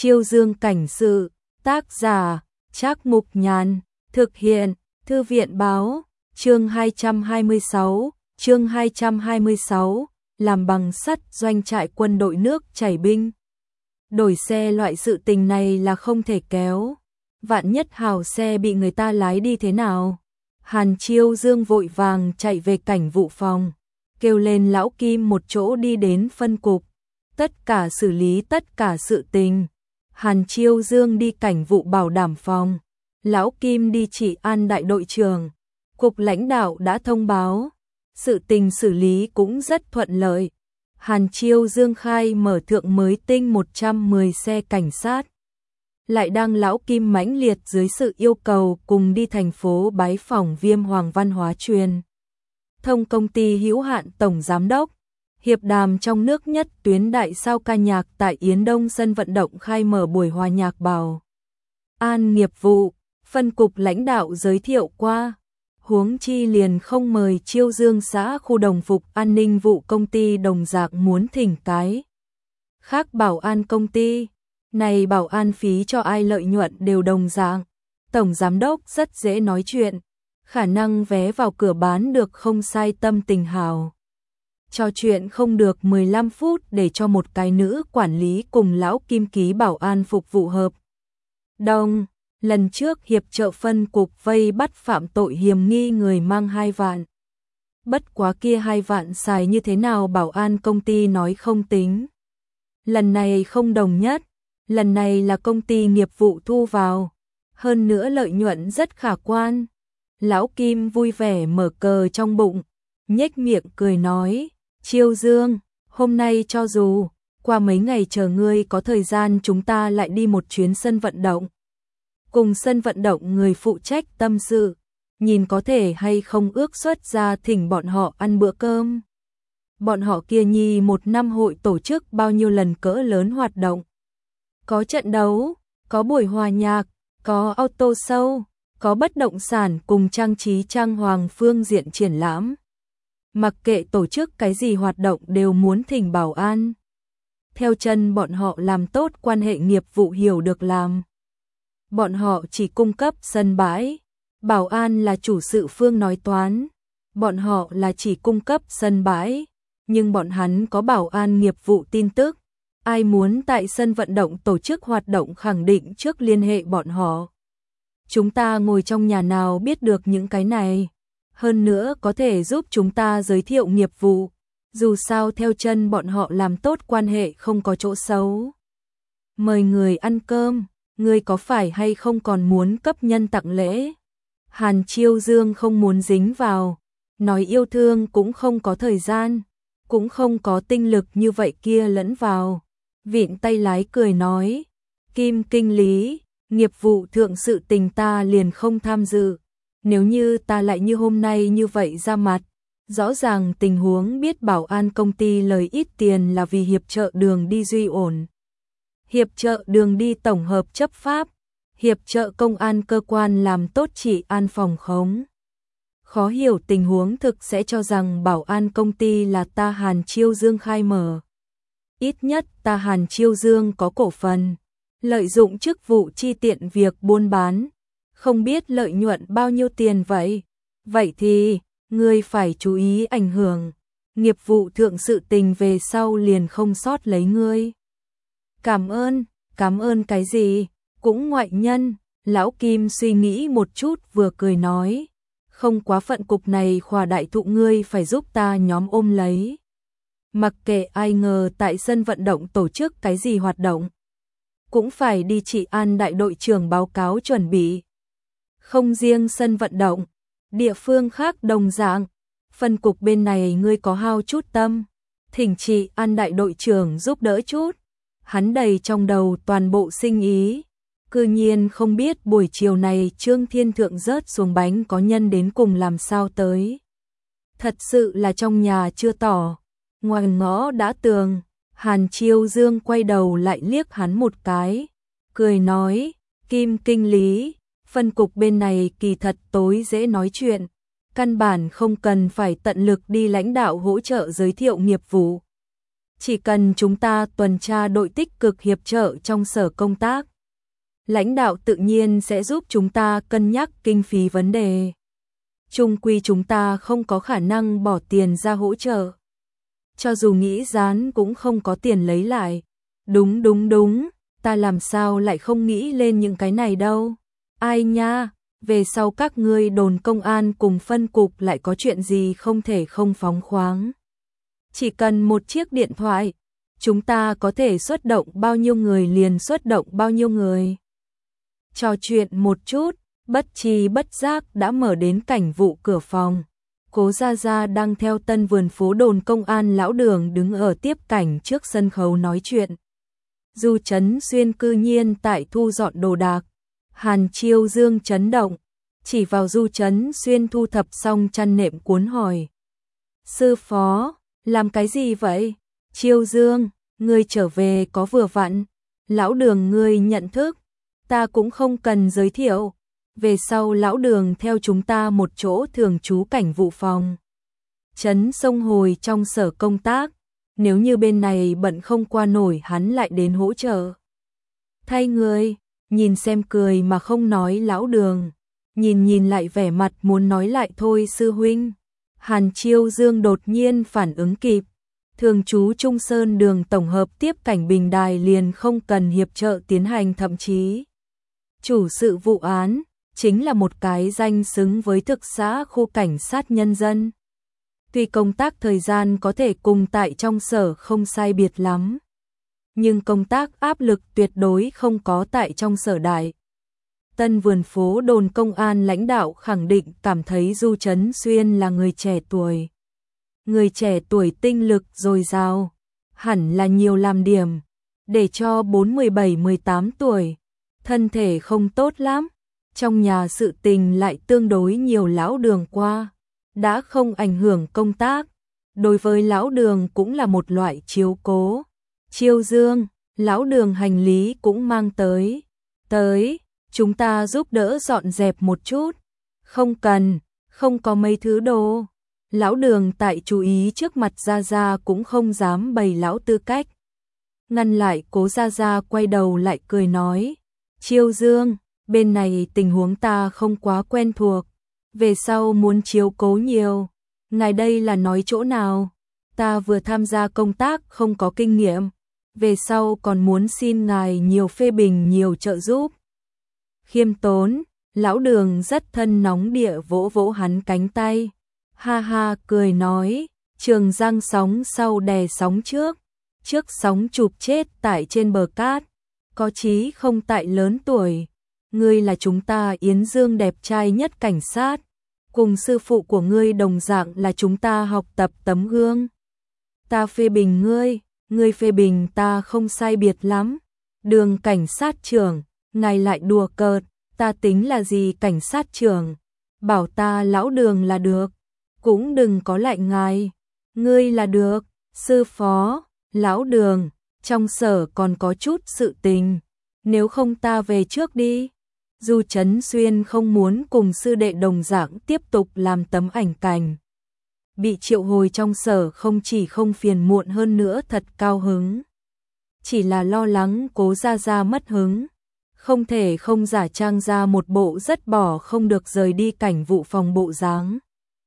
Chiêu Dương cảnh sự, tác giả, Trác Mục Nhàn, thực hiện, Thư viện báo, chương 226, làm bằng sắt doanh trại quân đội nước chảy binh. Đổi xe loại sự tình này là không thể kéo. Vạn nhất hào xe bị người ta lái đi thế nào? Hàn Chiêu Dương vội vàng chạy về cảnh vụ phòng, kêu lên lão Kim một chỗ đi đến phân cục, tất cả xử lý tất cả sự tình. Hàn Chiêu Dương đi cảnh vụ bảo đảm phòng, lão Kim đi trị an đại đội trưởng. Cục lãnh đạo đã thông báo, sự tình xử lý cũng rất thuận lợi. Hàn Chiêu Dương khai mở thượng mới tinh 110 xe cảnh sát. Lại đang lão Kim mãnh liệt dưới sự yêu cầu cùng đi thành phố bái phỏng Viêm Hoàng Văn Hóa Truyền thông công ty hữu hạn tổng giám đốc. Hiệp đàm trong nước nhất tuyến đại sao ca nhạc tại Yến Đông sân vận động khai mở buổi hòa nhạc bảo an nghiệp vụ, phân cục lãnh đạo giới thiệu qua. Huống chi liền không mời Chiêu Dương xã khu đồng phục an ninh vụ công ty đồng dạng muốn thỉnh cái khác bảo an công ty. Này bảo an phí cho ai lợi nhuận đều đồng dạng. Tổng giám đốc rất dễ nói chuyện, khả năng vé vào cửa bán được không sai, tâm tình hào. Trò chuyện không được 15 phút để cho một cái nữ quản lý cùng lão Kim ký bảo an phục vụ hợp đồng. Lần trước hiệp trợ phân cục vây bắt phạm tội hiểm nghi người mang 2 vạn. Bất quá kia 2 vạn xài như thế nào bảo an công ty nói không tính. Lần này không đồng nhất, lần này là công ty nghiệp vụ thu vào, hơn nữa lợi nhuận rất khả quan. Lão Kim vui vẻ mở cờ trong bụng, nhếch miệng cười nói, Chiêu Dương, hôm nay cho dù qua mấy ngày chờ ngươi có thời gian chúng ta lại đi một chuyến sân vận động. Cùng sân vận động người phụ trách tâm sự, nhìn có thể hay không ước suất ra thỉnh bọn họ ăn bữa cơm. Bọn họ kia nhi một năm hội tổ chức bao nhiêu lần cỡ lớn hoạt động. Có trận đấu, có buổi hòa nhạc, có auto show, có bất động sản cùng trang trí trang hoàng phương diện triển lãm. Mặc kệ tổ chức cái gì hoạt động đều muốn thỉnh bảo an. Theo chân bọn họ làm tốt quan hệ nghiệp vụ hiểu được làm. Bọn họ chỉ cung cấp sân bãi, bảo an là chủ sự phương nói toán. Bọn họ là chỉ cung cấp sân bãi, nhưng bọn hắn có bảo an nghiệp vụ tin tức. Ai muốn tại sân vận động tổ chức hoạt động khẳng định trước liên hệ bọn họ. Chúng ta ngồi trong nhà nào biết được những cái này. Hơn nữa có thể giúp chúng ta giới thiệu nghiệp vụ. Dù sao theo chân bọn họ làm tốt quan hệ không có chỗ xấu. Mời người ăn cơm, người có phải hay không còn muốn cấp nhân tặng lễ? Hàn Chiêu Dương không muốn dính vào. Nói yêu thương cũng không có thời gian, cũng không có tinh lực như vậy kia lẫn vào. Vịn tay lái cười nói, Kim kinh lý, nghiệp vụ thượng sự tình ta liền không tham dự. Nếu như ta lại như hôm nay như vậy ra mặt, rõ ràng tình huống biết bảo an công ty lời ít tiền là vì hiệp trợ đường đi duy ổn. Hiệp trợ đường đi tổng hợp chấp pháp, hiệp trợ công an cơ quan làm tốt trị an phòng khống. Khó hiểu tình huống thực sẽ cho rằng bảo an công ty là ta Hàn Chiêu Dương khai mở. Ít nhất ta Hàn Chiêu Dương có cổ phần, lợi dụng chức vụ chi tiện việc buôn bán, không biết lợi nhuận bao nhiêu tiền vậy. Vậy thì, ngươi phải chú ý ảnh hưởng, nghiệp vụ thượng sự tình về sau liền không sót lấy ngươi. Cảm ơn cái gì, cũng ngoại nhân. Lão Kim suy nghĩ một chút vừa cười nói, không quá phận cục này khỏa đại thụ ngươi phải giúp ta nhóm ôm lấy. Mặc kệ ai ngờ tại sân vận động tổ chức cái gì hoạt động, cũng phải đi trị an đại đội trưởng báo cáo chuẩn bị. Không riêng sân vận động, địa phương khác đồng dạng, phân cục bên này ngươi có hao chút tâm, thỉnh trị an đại đội trưởng giúp đỡ chút. Hắn đầy trong đầu toàn bộ sinh ý, cư nhiên không biết buổi chiều này Trương Thiên Thượng rớt xuống bánh có nhân đến cùng làm sao tới. Thật sự là trong nhà chưa tỏ, ngoài ngõ đã tường. Hàn Chiêu Dương quay đầu lại liếc hắn một cái, cười nói, Kim kinh lý, phân cục bên này kỳ thật tối dễ nói chuyện, căn bản không cần phải tận lực đi lãnh đạo hỗ trợ giới thiệu nghiệp vụ. Chỉ cần chúng ta tuần tra đội tích cực hiệp trợ trong sở công tác, lãnh đạo tự nhiên sẽ giúp chúng ta cân nhắc kinh phí vấn đề. Chung quy chúng ta không có khả năng bỏ tiền ra hỗ trợ. Cho dù nghĩ dán cũng không có tiền lấy lại. Đúng, ta làm sao lại không nghĩ lên những cái này đâu. Ai nha, về sau các ngươi đồn công an cùng phân cục lại có chuyện gì không thể không phóng khoáng. Chỉ cần một chiếc điện thoại, chúng ta có thể xuất động bao nhiêu người liền xuất động bao nhiêu người. Trò chuyện một chút, bất tri bất giác đã mở đến cảnh vụ cửa phòng. Cố Gia Gia đang theo tân vườn phố đồn công an lão Đường đứng ở tiếp cảnh trước sân khấu nói chuyện. Du Chấn Xuyên cư nhiên tại thu dọn đồ đạc. Hàn Chiêu Dương chấn động, chỉ vào Du Chấn Xuyên thu thập xong chăn nệm cuốn hỏi. Sư phó, làm cái gì vậy? Chiêu Dương, ngươi trở về có vừa vặn. Lão Đường ngươi nhận thức, ta cũng không cần giới thiệu. Về sau lão Đường theo chúng ta một chỗ thường trú cảnh vụ phòng. Trấn Sông Hồi trong sở công tác, nếu như bên này bận không qua nổi hắn lại đến hỗ trợ. Thay người, nhìn xem cười mà không nói lão Đường, nhìn lại vẻ mặt muốn nói lại thôi sư huynh. Hàn Chiêu Dương đột nhiên phản ứng kịp, thường trú Trung Sơn đường tổng hợp tiếp cảnh Bình Đài liền không cần hiệp trợ tiến hành, thậm chí chủ sự vụ án chính là một cái danh xứng với thực xã khu cảnh sát nhân dân. Tuy công tác thời gian có thể cùng tại trong sở không sai biệt lắm, nhưng công tác áp lực tuyệt đối không có tại trong sở đại. Tân vườn phố đồn công an lãnh đạo khẳng định cảm thấy Du Chấn Xuyên là người trẻ tuổi. Người trẻ tuổi tinh lực dồi dào, hẳn là nhiều làm điểm, để cho 17-18 tuổi, thân thể không tốt lắm. Trong nhà sự tình lại tương đối nhiều, lão Đường qua, đã không ảnh hưởng công tác, đối với lão Đường cũng là một loại chiếu cố. Chiêu Dương, lão Đường hành lý cũng mang tới, chúng ta giúp đỡ dọn dẹp một chút. Không cần, không có mấy thứ đồ. Lão Đường tại chú ý trước mặt Gia Gia cũng không dám bày lão tư cách. Ngăn lại Cố Gia Gia quay đầu lại cười nói, Chiêu Dương, bên này tình huống ta không quá quen thuộc, về sau muốn chiếu cố nhiều. Ngài đây là nói chỗ nào? Ta vừa tham gia công tác không có kinh nghiệm, về sau còn muốn xin ngài nhiều phê bình, nhiều trợ giúp. Khiêm tốn, lão Đường rất thân nóng địa vỗ vỗ hắn cánh tay. Ha ha cười nói, Trường Giang sóng sau đè sóng trước sóng chụp chết tại trên bờ cát, có chí không tại lớn tuổi. Ngươi là chúng ta Yến Dương đẹp trai nhất cảnh sát, cùng sư phụ của ngươi đồng dạng là chúng ta học tập tấm gương. Ta phê bình ngươi phê bình ta không sai biệt lắm. Đường cảnh sát trưởng, ngài lại đùa cợt, ta tính là gì cảnh sát trưởng, bảo ta lão Đường là được, cũng đừng có lại ngài, ngươi là được. Sư phó, lão Đường, trong sở còn có chút sự tình, nếu không ta về trước đi. Du Chấn Xuyên không muốn cùng sư đệ đồng dạng tiếp tục làm tấm ảnh cảnh. Bị triệu hồi trong sở không chỉ không phiền muộn hơn nữa thật cao hứng. Chỉ là lo lắng Cố Gia Gia mất hứng. Không thể không giả trang ra một bộ rất bỏ không được rời đi cảnh vụ phòng bộ dáng.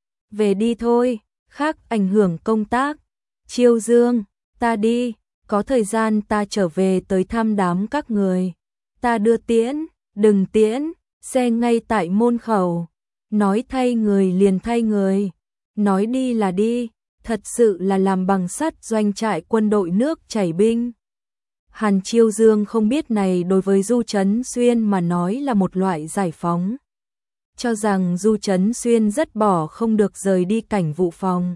Về đi thôi, khác ảnh hưởng công tác. Chiêu Dương, ta đi, có thời gian ta trở về tới thăm đám các người. Ta đưa tiễn. Đừng tiễn, xe ngay tại môn khẩu. Nói thay người liền thay người. Nói đi là đi, thật sự là làm bằng sắt doanh trại quân đội nước chảy binh. Hàn Chiêu Dương không biết này đối với Du Chấn Xuyên mà nói là một loại giải phóng. Cho rằng Du Chấn Xuyên rất bỏ không được rời đi cảnh vụ phòng.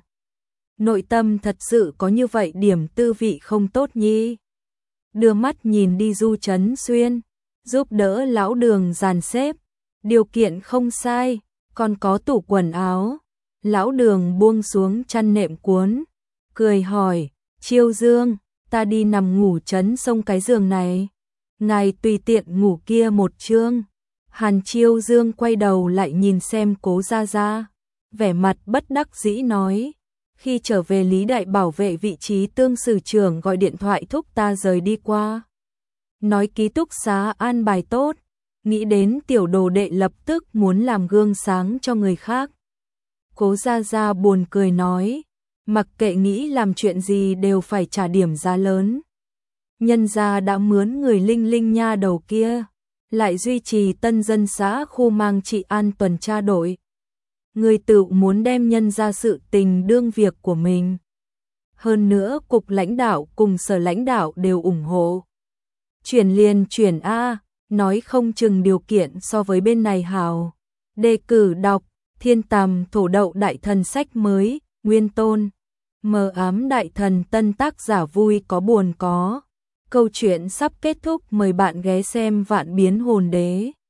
Nội tâm thật sự có như vậy điểm tư vị không tốt nhi. Đưa mắt nhìn đi Du Chấn Xuyên, giúp đỡ lão Đường dàn xếp, điều kiện không sai, còn có tủ quần áo. Lão Đường buông xuống chăn nệm cuốn, cười hỏi, Chiêu Dương, ta đi nằm ngủ trấn sông cái giường này, ngài tùy tiện ngủ kia một chương. Hàn Chiêu Dương quay đầu lại nhìn xem Cố Gia Gia, vẻ mặt bất đắc dĩ nói, Khi trở về Lý Đại bảo vệ vị trí tương sử trưởng gọi điện thoại thúc ta rời đi qua. Nói ký túc xá an bài tốt, nghĩ đến tiểu đồ đệ lập tức muốn làm gương sáng cho người khác. Cố Gia Gia buồn cười nói, mặc kệ nghĩ làm chuyện gì đều phải trả điểm giá lớn. Nhân gia đã mướn người Linh Linh nha đầu kia, lại duy trì tân dân xã khu mang trị an tuần tra đội. Người tự muốn đem nhân ra sự tình đương việc của mình. Hơn nữa cục lãnh đạo cùng sở lãnh đạo đều ủng hộ. Chuyển liền chuyển A, nói không chừng điều kiện so với bên này hào. Đề cử đọc, Thiên Tầm Thổ Đậu đại thần sách mới, Nguyên Tôn. Mờ ám đại thần tân tác giả vui có buồn có. Câu chuyện sắp kết thúc, mời bạn ghé xem Vạn Biến Hồn Đế.